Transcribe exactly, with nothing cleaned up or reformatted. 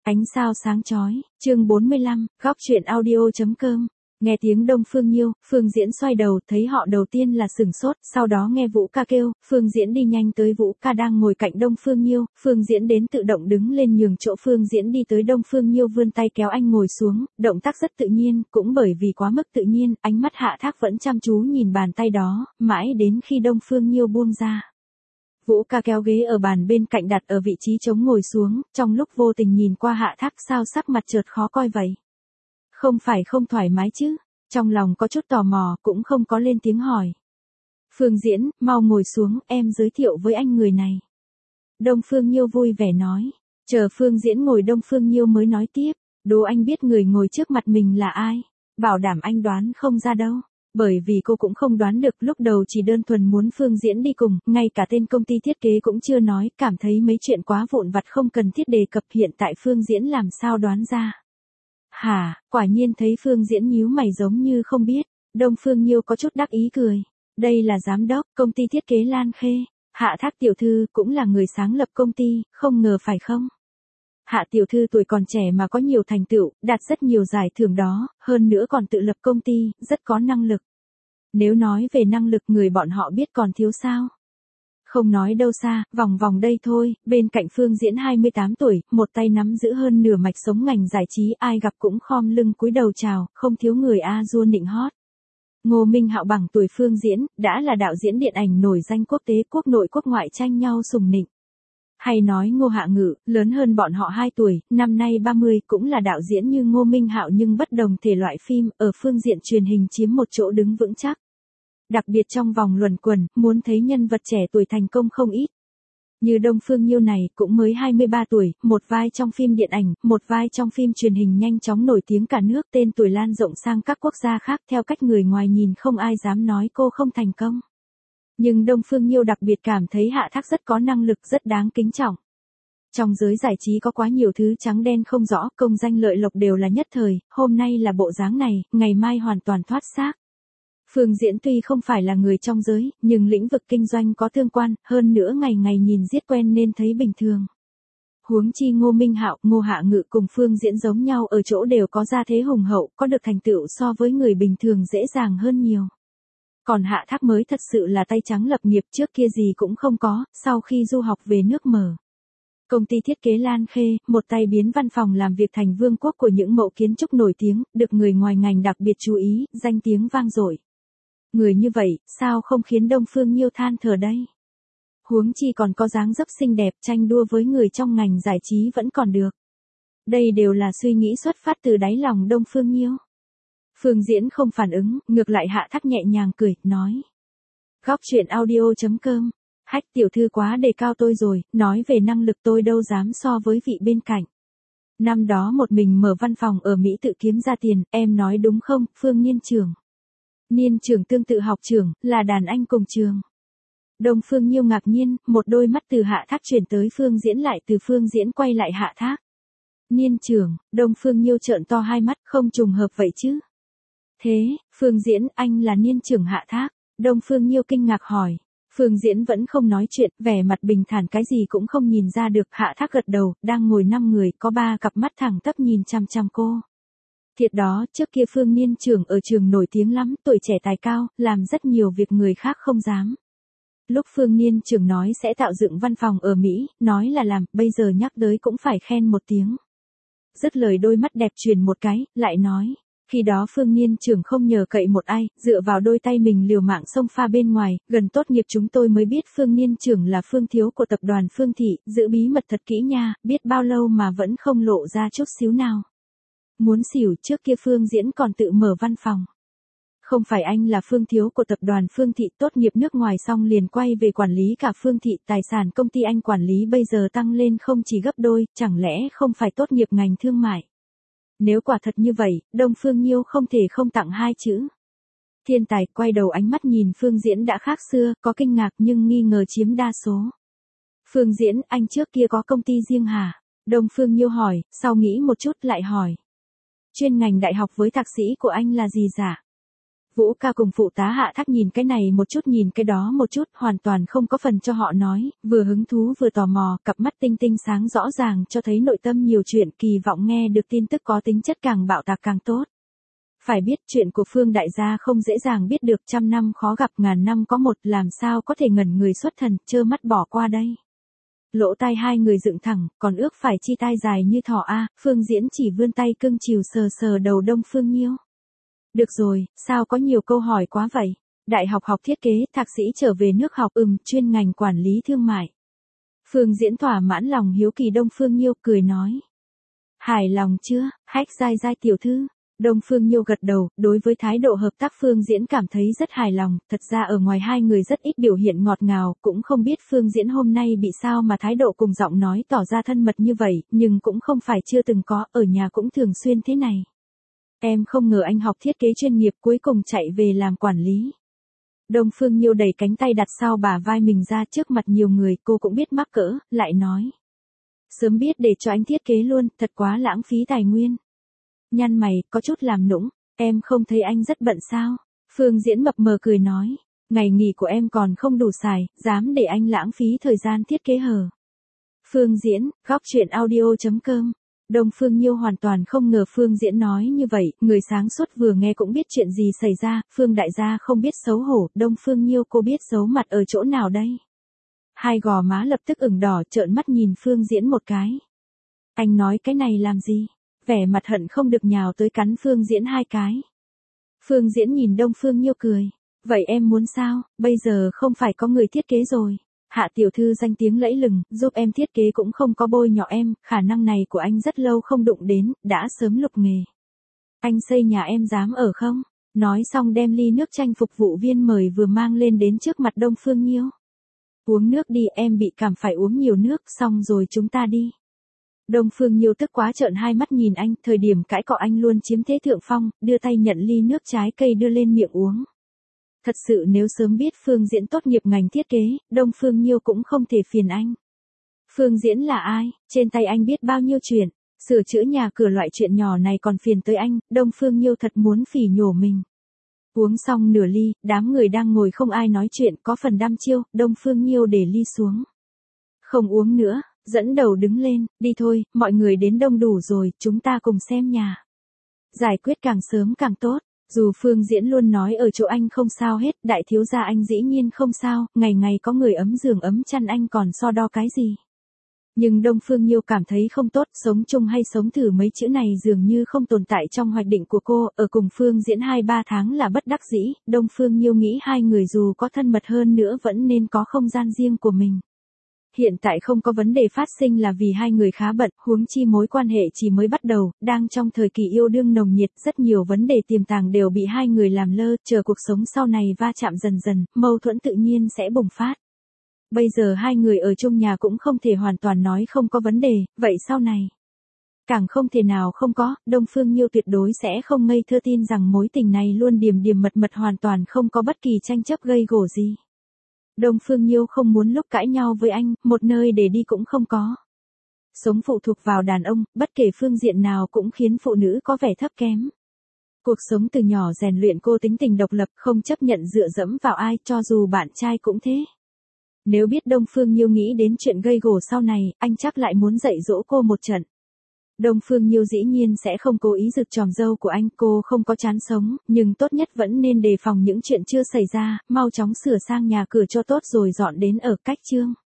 Ánh sao sáng chói, chương bốn mươi lăm, góc truyện audio.com. Nghe tiếng Đông Phương Nhiêu, Phương Diễn xoay đầu, thấy họ đầu tiên là sửng sốt, sau đó nghe Vũ Ca kêu, Phương Diễn đi nhanh tới Vũ Ca đang ngồi cạnh Đông Phương Nhiêu, Phương Diễn đến tự động đứng lên nhường chỗ Phương Diễn đi tới Đông Phương Nhiêu vươn tay kéo anh ngồi xuống, động tác rất tự nhiên, cũng bởi vì quá mức tự nhiên, ánh mắt Hạ Thác vẫn chăm chú nhìn bàn tay đó, mãi đến khi Đông Phương Nhiêu buông ra. Vũ Ca kéo ghế ở bàn bên cạnh đặt ở vị trí trống ngồi xuống, trong lúc vô tình nhìn qua Hạ Thác sao sắc mặt chợt khó coi vậy. Không phải không thoải mái chứ, trong lòng có chút tò mò cũng không có lên tiếng hỏi. Phương Diễn, mau ngồi xuống, em giới thiệu với anh người này. Đông Phương Nhiêu vui vẻ nói, chờ Phương Diễn ngồi Đông Phương Nhiêu mới nói tiếp, đố anh biết người ngồi trước mặt mình là ai, bảo đảm anh đoán không ra đâu. Bởi vì cô cũng không đoán được, lúc đầu chỉ đơn thuần muốn Phương Diễn đi cùng, ngay cả tên công ty thiết kế cũng chưa nói, cảm thấy mấy chuyện quá vụn vặt không cần thiết đề cập, hiện tại Phương Diễn làm sao đoán ra. Hả, quả nhiên thấy Phương Diễn nhíu mày giống như không biết, Đông Phương Nhiêu có chút đắc ý cười. Đây là giám đốc, công ty thiết kế Lan Khê, Hạ Thác tiểu thư cũng là người sáng lập công ty, không ngờ phải không? Hạ tiểu thư tuổi còn trẻ mà có nhiều thành tựu, đạt rất nhiều giải thưởng đó, hơn nữa còn tự lập công ty, rất có năng lực. Nếu nói về năng lực người bọn họ biết còn thiếu sao? Không nói đâu xa, vòng vòng đây thôi, bên cạnh Phương Diễn hai mươi tám tuổi, một tay nắm giữ hơn nửa mạch sống ngành giải trí, ai gặp cũng khom lưng cúi đầu chào, không thiếu người a dua nịnh hót. Ngô Minh Hạo bằng tuổi Phương Diễn, đã là đạo diễn điện ảnh nổi danh quốc tế, quốc nội quốc ngoại tranh nhau sùng nịnh. Hay nói Ngô Hạ Ngự, lớn hơn bọn họ hai tuổi, năm nay ba mươi, cũng là đạo diễn như Ngô Minh Hạo nhưng bất đồng thể loại phim, ở phương diện truyền hình chiếm một chỗ đứng vững chắc. Đặc biệt trong vòng luẩn quẩn, muốn thấy nhân vật trẻ tuổi thành công không ít. Như Đông Phương Nhiêu này, cũng mới hai mươi ba tuổi, một vai trong phim điện ảnh, một vai trong phim truyền hình nhanh chóng nổi tiếng cả nước, tên tuổi lan rộng sang các quốc gia khác, theo cách người ngoài nhìn không ai dám nói cô không thành công. Nhưng Đông Phương Nhiêu đặc biệt cảm thấy Hạ Thác rất có năng lực, rất đáng kính trọng. Trong giới giải trí có quá nhiều thứ trắng đen không rõ, công danh lợi lộc đều là nhất thời, hôm nay là bộ dáng này, ngày mai hoàn toàn thoát xác. Phương Diễn tuy không phải là người trong giới, nhưng lĩnh vực kinh doanh có tương quan, hơn nữa ngày ngày nhìn giết quen nên thấy bình thường. Huống chi Ngô Minh Hạo, Ngô Hạ Ngự cùng Phương Diễn giống nhau ở chỗ đều có gia thế hùng hậu, có được thành tựu so với người bình thường dễ dàng hơn nhiều. Còn Hạ Thác mới thật sự là tay trắng lập nghiệp, trước kia gì cũng không có, sau khi du học về nước mở công ty thiết kế Lan Khê, một tay biến văn phòng làm việc thành vương quốc của những mẫu kiến trúc nổi tiếng, được người ngoài ngành đặc biệt chú ý, danh tiếng vang dội. Người như vậy, sao không khiến Đông Phương Nhiêu than thở đây? Huống chi còn có dáng dấp xinh đẹp, tranh đua với người trong ngành giải trí vẫn còn được. Đây đều là suy nghĩ xuất phát từ đáy lòng Đông Phương Nhiêu. Phương Diễn không phản ứng, ngược lại Hạ Thác nhẹ nhàng cười, nói. Góc truyện audio.com. Hách tiểu thư quá đề cao tôi rồi, nói về năng lực tôi đâu dám so với vị bên cạnh. Năm đó một mình mở văn phòng ở Mỹ tự kiếm ra tiền, em nói đúng không, Phương Niên trưởng? Niên trưởng tương tự học trưởng, là đàn anh cùng trường. Đông Phương Nhiêu ngạc nhiên, một đôi mắt từ Hạ Thác chuyển tới Phương Diễn lại từ Phương Diễn quay lại Hạ Thác. Niên trưởng, Đông Phương Nhiêu trợn to hai mắt, không trùng hợp vậy chứ? Thế, Phương Diễn, anh là niên trưởng Hạ Thác. Đông Phương Nhiêu kinh ngạc hỏi. Phương Diễn vẫn không nói chuyện, vẻ mặt bình thản cái gì cũng không nhìn ra được. Hạ Thác gật đầu, đang ngồi năm người, có ba cặp mắt thẳng tắp nhìn chăm chăm cô. Thiệt đó, trước kia Phương Niên trưởng ở trường nổi tiếng lắm, tuổi trẻ tài cao, làm rất nhiều việc người khác không dám. Lúc Phương Niên trưởng nói sẽ tạo dựng văn phòng ở Mỹ, nói là làm, bây giờ nhắc tới cũng phải khen một tiếng. Dứt lời đôi mắt đẹp truyền một cái, lại nói. Khi đó Phương Niên trưởng không nhờ cậy một ai, dựa vào đôi tay mình liều mạng xông pha bên ngoài, gần tốt nghiệp chúng tôi mới biết Phương Niên trưởng là Phương thiếu của tập đoàn Phương Thị, giữ bí mật thật kỹ nha, biết bao lâu mà vẫn không lộ ra chút xíu nào. Muốn xỉu, trước kia Phương Diễn còn tự mở văn phòng. Không phải anh là Phương thiếu của tập đoàn Phương Thị, tốt nghiệp nước ngoài xong liền quay về quản lý cả Phương Thị, tài sản công ty anh quản lý bây giờ tăng lên không chỉ gấp đôi, chẳng lẽ không phải tốt nghiệp ngành thương mại? Nếu quả thật như vậy, Đông Phương Nhiêu không thể không tặng hai chữ. Thiên tài, quay đầu ánh mắt nhìn Phương Diễn đã khác xưa, có kinh ngạc nhưng nghi ngờ chiếm đa số. Phương Diễn, anh trước kia có công ty riêng hả? Đông Phương Nhiêu hỏi, sau nghĩ một chút lại hỏi. Chuyên ngành đại học với thạc sĩ của anh là gì dạ? Vũ ca cùng phụ tá Hạ Thác nhìn cái này một chút nhìn cái đó một chút, hoàn toàn không có phần cho họ nói, vừa hứng thú vừa tò mò, cặp mắt tinh tinh sáng rõ ràng cho thấy nội tâm nhiều chuyện, kỳ vọng nghe được tin tức có tính chất càng bạo tạc càng tốt. Phải biết chuyện của Phương đại gia không dễ dàng biết được, trăm năm khó gặp ngàn năm có một, làm sao có thể ngẩn người xuất thần, trơ mắt bỏ qua đây. Lỗ tai hai người dựng thẳng, còn ước phải chi tai dài như thỏ a, Phương Diễn chỉ vươn tay cưng chiều sờ sờ đầu Đông Phương Nhiêu. Được rồi, sao có nhiều câu hỏi quá vậy? Đại học học thiết kế, thạc sĩ trở về nước học, ừm, chuyên ngành quản lý thương mại. Phương Diễn thỏa mãn lòng hiếu kỳ Đông Phương Nhiêu, cười nói. Hài lòng chưa, hách dai dai tiểu thư? Đông Phương Nhiêu gật đầu, đối với thái độ hợp tác Phương Diễn cảm thấy rất hài lòng, thật ra ở ngoài hai người rất ít biểu hiện ngọt ngào, cũng không biết Phương Diễn hôm nay bị sao mà thái độ cùng giọng nói tỏ ra thân mật như vậy, nhưng cũng không phải chưa từng có, ở nhà cũng thường xuyên thế này. Em không ngờ anh học thiết kế chuyên nghiệp cuối cùng chạy về làm quản lý. Đông Phương Nhiêu đẩy cánh tay đặt sau bả vai mình ra trước mặt nhiều người, cô cũng biết mắc cỡ, lại nói. Sớm biết để cho anh thiết kế luôn, thật quá lãng phí tài nguyên. Nhăn mày, có chút làm nũng, em không thấy anh rất bận sao? Phương Diễn mập mờ cười nói, ngày nghỉ của em còn không đủ xài, dám để anh lãng phí thời gian thiết kế hờ. Phương Diễn, góc truyện audio chấm com. Đông Phương Nhiêu hoàn toàn không ngờ Phương Diễn nói như vậy, người sáng suốt vừa nghe cũng biết chuyện gì xảy ra, Phương đại gia không biết xấu hổ, Đông Phương Nhiêu cô biết giấu mặt ở chỗ nào đây? Hai gò má lập tức ửng đỏ, trợn mắt nhìn Phương Diễn một cái. Anh nói cái này làm gì? Vẻ mặt hận không được nhào tới cắn Phương Diễn hai cái. Phương Diễn nhìn Đông Phương Nhiêu cười. Vậy em muốn sao, bây giờ không phải có người thiết kế rồi. Hạ tiểu thư danh tiếng lẫy lừng, giúp em thiết kế cũng không có bôi nhọ em, khả năng này của anh rất lâu không đụng đến, đã sớm lục nghề. Anh xây nhà em dám ở không? Nói xong đem ly nước chanh phục vụ viên mời vừa mang lên đến trước mặt Đông Phương Nhiêu. Uống nước đi, em bị cảm phải uống nhiều nước, xong rồi chúng ta đi. Đông Phương Nhiêu tức quá trợn hai mắt nhìn anh, thời điểm cãi cọ anh luôn chiếm thế thượng phong, đưa tay nhận ly nước trái cây đưa lên miệng uống. Thật sự nếu sớm biết Phương Diễn tốt nghiệp ngành thiết kế, Đông Phương Nhiêu cũng không thể phiền anh. Phương Diễn là ai, trên tay anh biết bao nhiêu chuyện, sửa chữa nhà cửa loại chuyện nhỏ này còn phiền tới anh, Đông Phương Nhiêu thật muốn phỉ nhổ mình. Uống xong nửa ly, đám người đang ngồi không ai nói chuyện, có phần đăm chiêu, Đông Phương Nhiêu để ly xuống. Không uống nữa. Dẫn đầu đứng lên, đi thôi, mọi người đến đông đủ rồi, chúng ta cùng xem nhà. Giải quyết càng sớm càng tốt, dù Phương Diễn luôn nói ở chỗ anh không sao hết, đại thiếu gia anh dĩ nhiên không sao, ngày ngày có người ấm giường ấm chăn anh còn so đo cái gì. Nhưng Đông Phương Nhiêu cảm thấy không tốt, sống chung hay sống thử mấy chữ này dường như không tồn tại trong hoạch định của cô, ở cùng Phương Diễn hai ba tháng là bất đắc dĩ, Đông Phương Nhiêu nghĩ hai người dù có thân mật hơn nữa vẫn nên có không gian riêng của mình. Hiện tại không có vấn đề phát sinh là vì hai người khá bận, huống chi mối quan hệ chỉ mới bắt đầu, đang trong thời kỳ yêu đương nồng nhiệt, rất nhiều vấn đề tiềm tàng đều bị hai người làm lơ, chờ cuộc sống sau này va chạm dần dần, mâu thuẫn tự nhiên sẽ bùng phát. Bây giờ hai người ở chung nhà cũng không thể hoàn toàn nói không có vấn đề, vậy sau này? Càng không thể nào không có, Đông Phương Nhiêu tuyệt đối sẽ không ngây thơ tin rằng mối tình này luôn điềm điềm mật mật hoàn toàn không có bất kỳ tranh chấp gây gổ gì. Đông Phương Nhiêu không muốn lúc cãi nhau với anh, một nơi để đi cũng không có. Sống phụ thuộc vào đàn ông, bất kể phương diện nào cũng khiến phụ nữ có vẻ thấp kém. Cuộc sống từ nhỏ rèn luyện cô tính tình độc lập, không chấp nhận dựa dẫm vào ai, cho dù bạn trai cũng thế. Nếu biết Đông Phương Nhiêu nghĩ đến chuyện gây gổ sau này, anh chắc lại muốn dạy dỗ cô một trận. Đông Phương Nhiêu dĩ nhiên sẽ không cố ý rực tròm dâu của anh, cô không có chán sống, nhưng tốt nhất vẫn nên đề phòng những chuyện chưa xảy ra, mau chóng sửa sang nhà cửa cho tốt rồi dọn đến ở cách Trương.